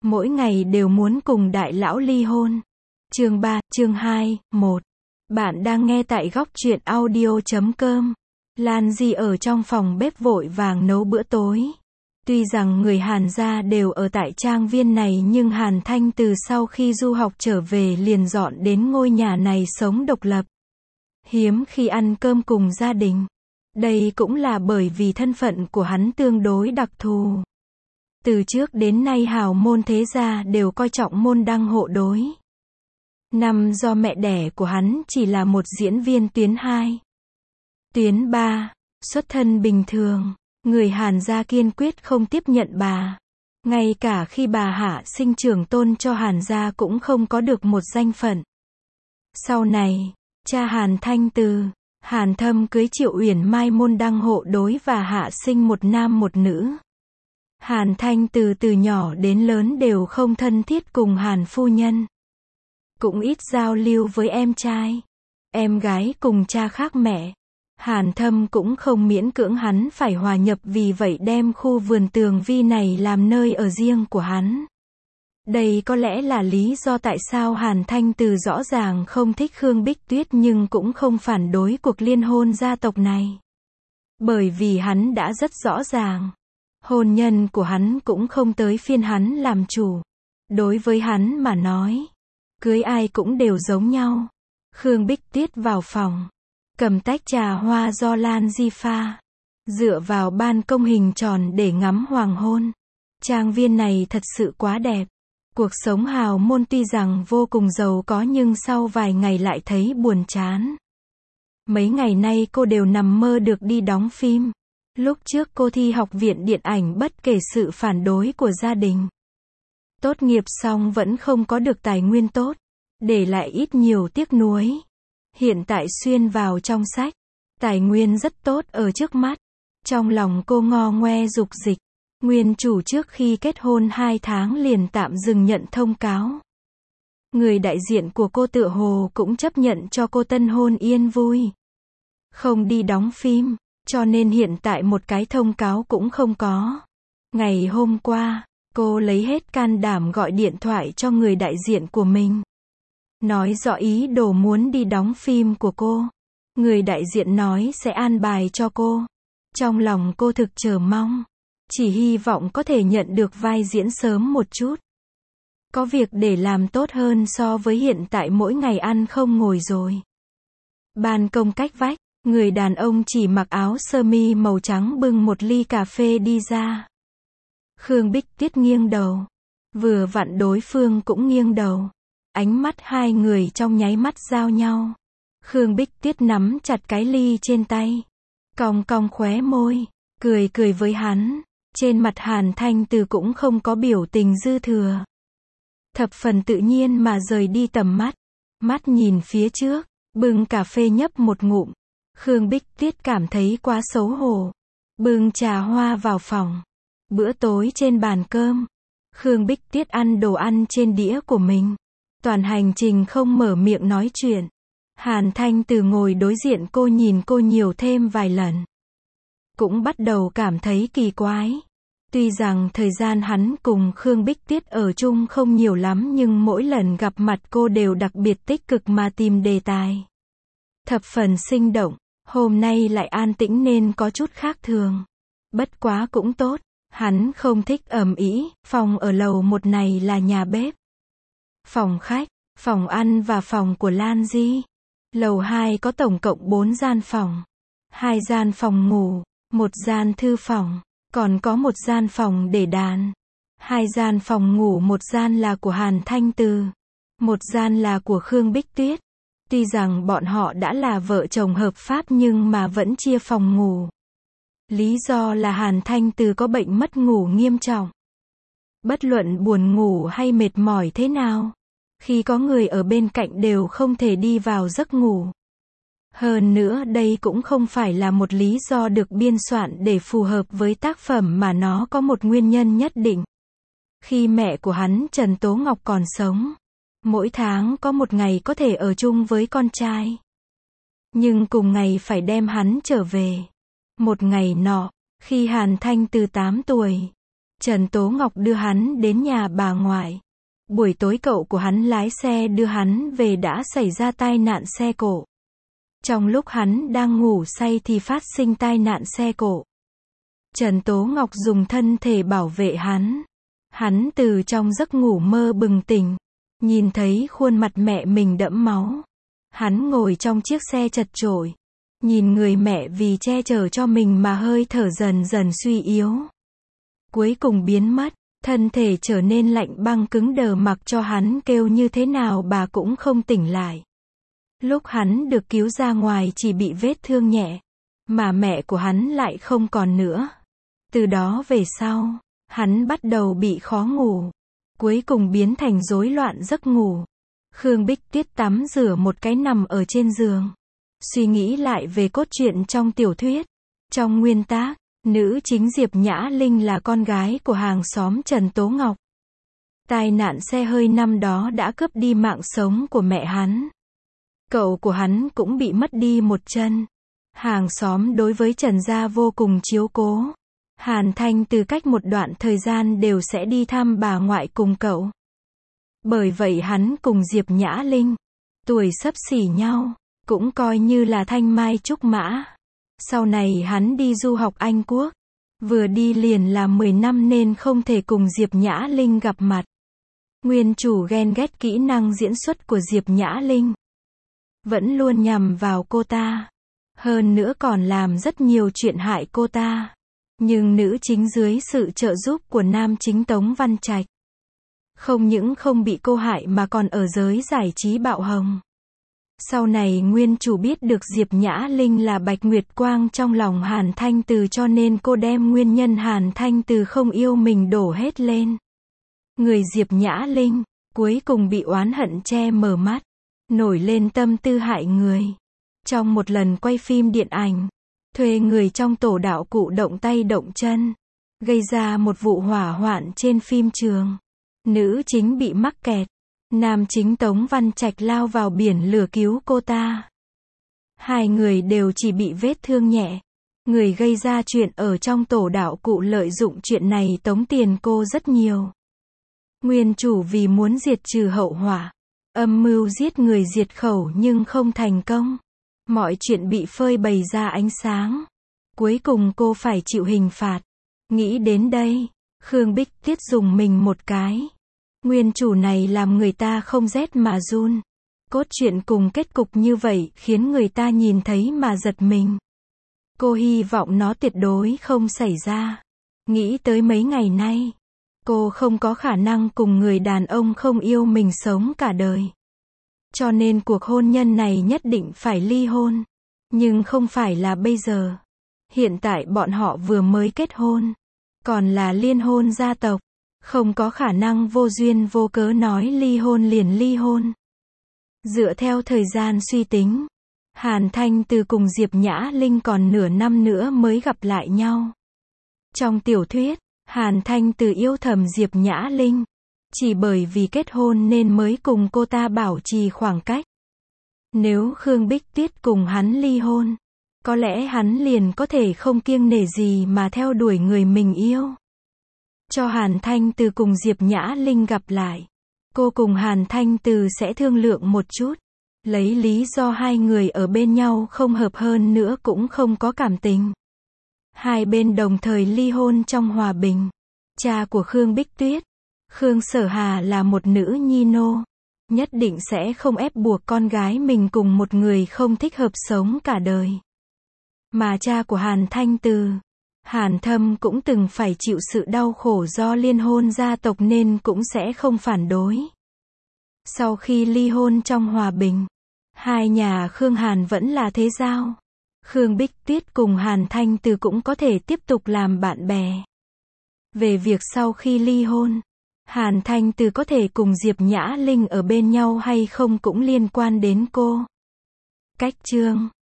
mỗi ngày đều muốn cùng đại lão ly hôn. Chương 3, chương 2, 1. Bạn đang nghe tại góc truyện audio.com. Lan Di ở trong phòng bếp vội vàng nấu bữa tối. Tuy rằng người Hàn gia đều ở tại trang viên này nhưng Hàn Thanh từ sau khi du học trở về liền dọn đến ngôi nhà này sống độc lập. Hiếm khi ăn cơm cùng gia đình. Đây cũng là bởi vì thân phận của hắn tương đối đặc thù. Từ trước đến nay hào môn thế gia đều coi trọng môn đăng hộ đối. Năm do mẹ đẻ của hắn chỉ là một diễn viên tuyến 2. Tuyến 3, xuất thân bình thường, người Hàn gia kiên quyết không tiếp nhận bà. Ngay cả khi bà hạ sinh trưởng tôn cho Hàn gia cũng không có được một danh phận. Sau này, cha Hàn Thanh Từ, Hàn Thâm cưới Triệu Uyển Mai môn đăng hộ đối và hạ sinh một nam một nữ. Hàn Thanh từ từ nhỏ đến lớn đều không thân thiết cùng Hàn phu nhân. Cũng ít giao lưu với em trai. Em gái cùng cha khác mẹ. Hàn Thâm cũng không miễn cưỡng hắn phải hòa nhập vì vậy đem khu vườn tường vi này làm nơi ở riêng của hắn. Đây có lẽ là lý do tại sao Hàn Thanh từ rõ ràng không thích Khương Bích Tuyết nhưng cũng không phản đối cuộc liên hôn gia tộc này. Bởi vì hắn đã rất rõ ràng. Hôn nhân của hắn cũng không tới phiên hắn làm chủ. Đối với hắn mà nói, cưới ai cũng đều giống nhau. Khương Bích Tuyết vào phòng, cầm tách trà hoa do Lan Di pha, dựa vào ban công hình tròn để ngắm hoàng hôn. Trang viên này thật sự quá đẹp. Cuộc sống hào môn tuy rằng vô cùng giàu có nhưng sau vài ngày lại thấy buồn chán. Mấy ngày nay cô đều nằm mơ được đi đóng phim. Lúc trước cô thi học viện điện ảnh bất kể sự phản đối của gia đình. Tốt nghiệp xong vẫn không có được tài nguyên tốt, để lại ít nhiều tiếc nuối. Hiện tại xuyên vào trong sách, tài nguyên rất tốt ở trước mắt. Trong lòng cô ngo ngoe dục dịch. Nguyên chủ trước khi kết hôn 2 tháng liền tạm dừng nhận thông cáo. Người đại diện của cô tựa hồ cũng chấp nhận cho cô tân hôn yên vui. Không đi đóng phim. Cho nên hiện tại một cái thông cáo cũng không có. Ngày hôm qua, cô lấy hết can đảm gọi điện thoại cho người đại diện của mình. Nói rõ ý đồ muốn đi đóng phim của cô. Người đại diện nói sẽ an bài cho cô. Trong lòng cô thực chờ mong. Chỉ hy vọng có thể nhận được vai diễn sớm một chút. Có việc để làm tốt hơn so với hiện tại mỗi ngày ăn không ngồi rồi. Ban công cách vách. Người đàn ông chỉ mặc áo sơ mi màu trắng bưng một ly cà phê đi ra. Khương Bích Tuyết nghiêng đầu. Vừa vặn đối phương cũng nghiêng đầu. Ánh mắt hai người trong nháy mắt giao nhau. Khương Bích Tuyết nắm chặt cái ly trên tay. Cong cong khóe môi. Cười cười với hắn. Trên mặt Hàn Thanh Từ cũng không có biểu tình dư thừa. Thập phần tự nhiên mà rời đi tầm mắt. Mắt nhìn phía trước. Bưng cà phê nhấp một ngụm. Khương Bích Tuyết cảm thấy quá xấu hổ. Bưng trà hoa vào phòng. Bữa tối trên bàn cơm. Khương Bích Tuyết ăn đồ ăn trên đĩa của mình. Toàn hành trình không mở miệng nói chuyện. Hàn Thanh Từ ngồi đối diện cô nhìn cô nhiều thêm vài lần. Cũng bắt đầu cảm thấy kỳ quái. Tuy rằng thời gian hắn cùng Khương Bích Tuyết ở chung không nhiều lắm nhưng mỗi lần gặp mặt cô đều đặc biệt tích cực mà tìm đề tài. Thập phần sinh động. Hôm nay lại an tĩnh nên có chút khác thường. Bất quá cũng tốt. Hắn không thích ầm ĩ. Phòng ở lầu 1 này là nhà bếp, phòng khách, phòng ăn và phòng của Lan Di. Lầu 2 có tổng cộng 4 gian phòng. 2 gian phòng ngủ, 1 gian thư phòng, còn có 1 gian phòng để đàn. 2 gian phòng ngủ, 1 gian là của Hàn Thanh Từ, 1 gian là của Khương Bích Tuyết. Tuy rằng bọn họ đã là vợ chồng hợp pháp nhưng mà vẫn chia phòng ngủ. Lý do là Hàn Thanh Từ có bệnh mất ngủ nghiêm trọng. Bất luận buồn ngủ hay mệt mỏi thế nào, khi có người ở bên cạnh đều không thể đi vào giấc ngủ. Hơn nữa đây cũng không phải là một lý do được biên soạn để phù hợp với tác phẩm mà nó có một nguyên nhân nhất định. Khi mẹ của hắn Trần Tố Ngọc còn sống, mỗi tháng có một ngày có thể ở chung với con trai. Nhưng cùng ngày phải đem hắn trở về. Một ngày nọ, khi Hàn Thanh Từ 8 tuổi, Trần Tố Ngọc đưa hắn đến nhà bà ngoại. Buổi tối cậu của hắn lái xe đưa hắn về đã xảy ra tai nạn xe cộ. Trong lúc hắn đang ngủ say thì phát sinh tai nạn xe cộ. Trần Tố Ngọc dùng thân thể bảo vệ hắn. Hắn từ trong giấc ngủ mơ bừng tỉnh, nhìn thấy khuôn mặt mẹ mình đẫm máu. Hắn ngồi trong chiếc xe chật chội, nhìn người mẹ vì che chở cho mình mà hơi thở dần dần suy yếu. Cuối cùng biến mất, thân thể trở nên lạnh băng cứng đờ, mặc cho hắn kêu như thế nào bà cũng không tỉnh lại. Lúc hắn được cứu ra ngoài chỉ bị vết thương nhẹ, mà mẹ của hắn lại không còn nữa. Từ đó về sau, hắn bắt đầu bị khó ngủ, cuối cùng biến thành rối loạn giấc ngủ. Khương Bích Tuyết tắm rửa một cái nằm ở trên giường, suy nghĩ lại về cốt truyện trong tiểu thuyết. Trong nguyên tác, nữ chính Diệp Nhã Linh là con gái của hàng xóm Trần Tố Ngọc. Tai nạn xe hơi năm đó đã cướp đi mạng sống của mẹ hắn. Cậu của hắn cũng bị mất đi một chân. Hàng xóm đối với Trần gia vô cùng chiếu cố. Hàn Thanh từ cách một đoạn thời gian đều sẽ đi thăm bà ngoại cùng cậu. Bởi vậy hắn cùng Diệp Nhã Linh, tuổi xấp xỉ nhau, cũng coi như là thanh mai trúc mã. Sau này hắn đi du học Anh Quốc, vừa đi liền là 10 năm nên không thể cùng Diệp Nhã Linh gặp mặt. Nguyên chủ ghen ghét kỹ năng diễn xuất của Diệp Nhã Linh, vẫn luôn nhằm vào cô ta, hơn nữa còn làm rất nhiều chuyện hại cô ta. Nhưng nữ chính dưới sự trợ giúp của nam chính Tống Văn Trạch, không những không bị cô hại mà còn ở giới giải trí bạo hồng. Sau này nguyên chủ biết được Diệp Nhã Linh là Bạch Nguyệt Quang trong lòng Hàn Thanh Từ, cho nên cô đem nguyên nhân Hàn Thanh Từ không yêu mình đổ hết lên người Diệp Nhã Linh, cuối cùng bị oán hận che mờ mắt, nổi lên tâm tư hại người. Trong một lần quay phim điện ảnh, thuê người trong tổ đạo cụ động tay động chân, gây ra một vụ hỏa hoạn trên phim trường. Nữ chính bị mắc kẹt, nam chính Tống Văn Trạch lao vào biển lửa cứu cô ta. Hai người đều chỉ bị vết thương nhẹ. Người gây ra chuyện ở trong tổ đạo cụ lợi dụng chuyện này tống tiền cô rất nhiều. Nguyên chủ vì muốn diệt trừ hậu hỏa, âm mưu giết người diệt khẩu nhưng không thành công. Mọi chuyện bị phơi bày ra ánh sáng. Cuối cùng cô phải chịu hình phạt. Nghĩ đến đây, Khương Bích Tuyết dùng mình một cái. Nguyên chủ này làm người ta không rét mà run. Cốt truyện cùng kết cục như vậy khiến người ta nhìn thấy mà giật mình. Cô hy vọng nó tuyệt đối không xảy ra. Nghĩ tới mấy ngày nay, cô không có khả năng cùng người đàn ông không yêu mình sống cả đời. Cho nên cuộc hôn nhân này nhất định phải ly hôn. Nhưng không phải là bây giờ. Hiện tại bọn họ vừa mới kết hôn, còn là liên hôn gia tộc, không có khả năng vô duyên vô cớ nói ly hôn liền ly hôn. Dựa theo thời gian suy tính, Hàn Thanh Từ cùng Diệp Nhã Linh còn nửa năm nữa mới gặp lại nhau. Trong tiểu thuyết, Hàn Thanh Từ yêu thầm Diệp Nhã Linh, chỉ bởi vì kết hôn nên mới cùng cô ta bảo trì khoảng cách. Nếu Khương Bích Tuyết cùng hắn ly hôn, có lẽ hắn liền có thể không kiêng nể gì mà theo đuổi người mình yêu. Cho Hàn Thanh Từ cùng Diệp Nhã Linh gặp lại, cô cùng Hàn Thanh Từ sẽ thương lượng một chút, lấy lý do hai người ở bên nhau không hợp, hơn nữa cũng không có cảm tình. Hai bên đồng thời ly hôn trong hòa bình. Cha của Khương Bích Tuyết, Khương Sở Hà, là một nữ nhi nô, nhất định sẽ không ép buộc con gái mình cùng một người không thích hợp sống cả đời. Mà cha của Hàn Thanh Từ, Hàn Thâm, cũng từng phải chịu sự đau khổ do liên hôn gia tộc nên cũng sẽ không phản đối. Sau khi ly hôn trong hòa bình, hai nhà Khương Hàn vẫn là thế giao. Khương Bích Tuyết cùng Hàn Thanh Từ cũng có thể tiếp tục làm bạn bè. Về việc sau khi ly hôn, Hàn Thanh Từ có thể cùng Diệp Nhã Linh ở bên nhau hay không cũng liên quan đến cô. Cách chương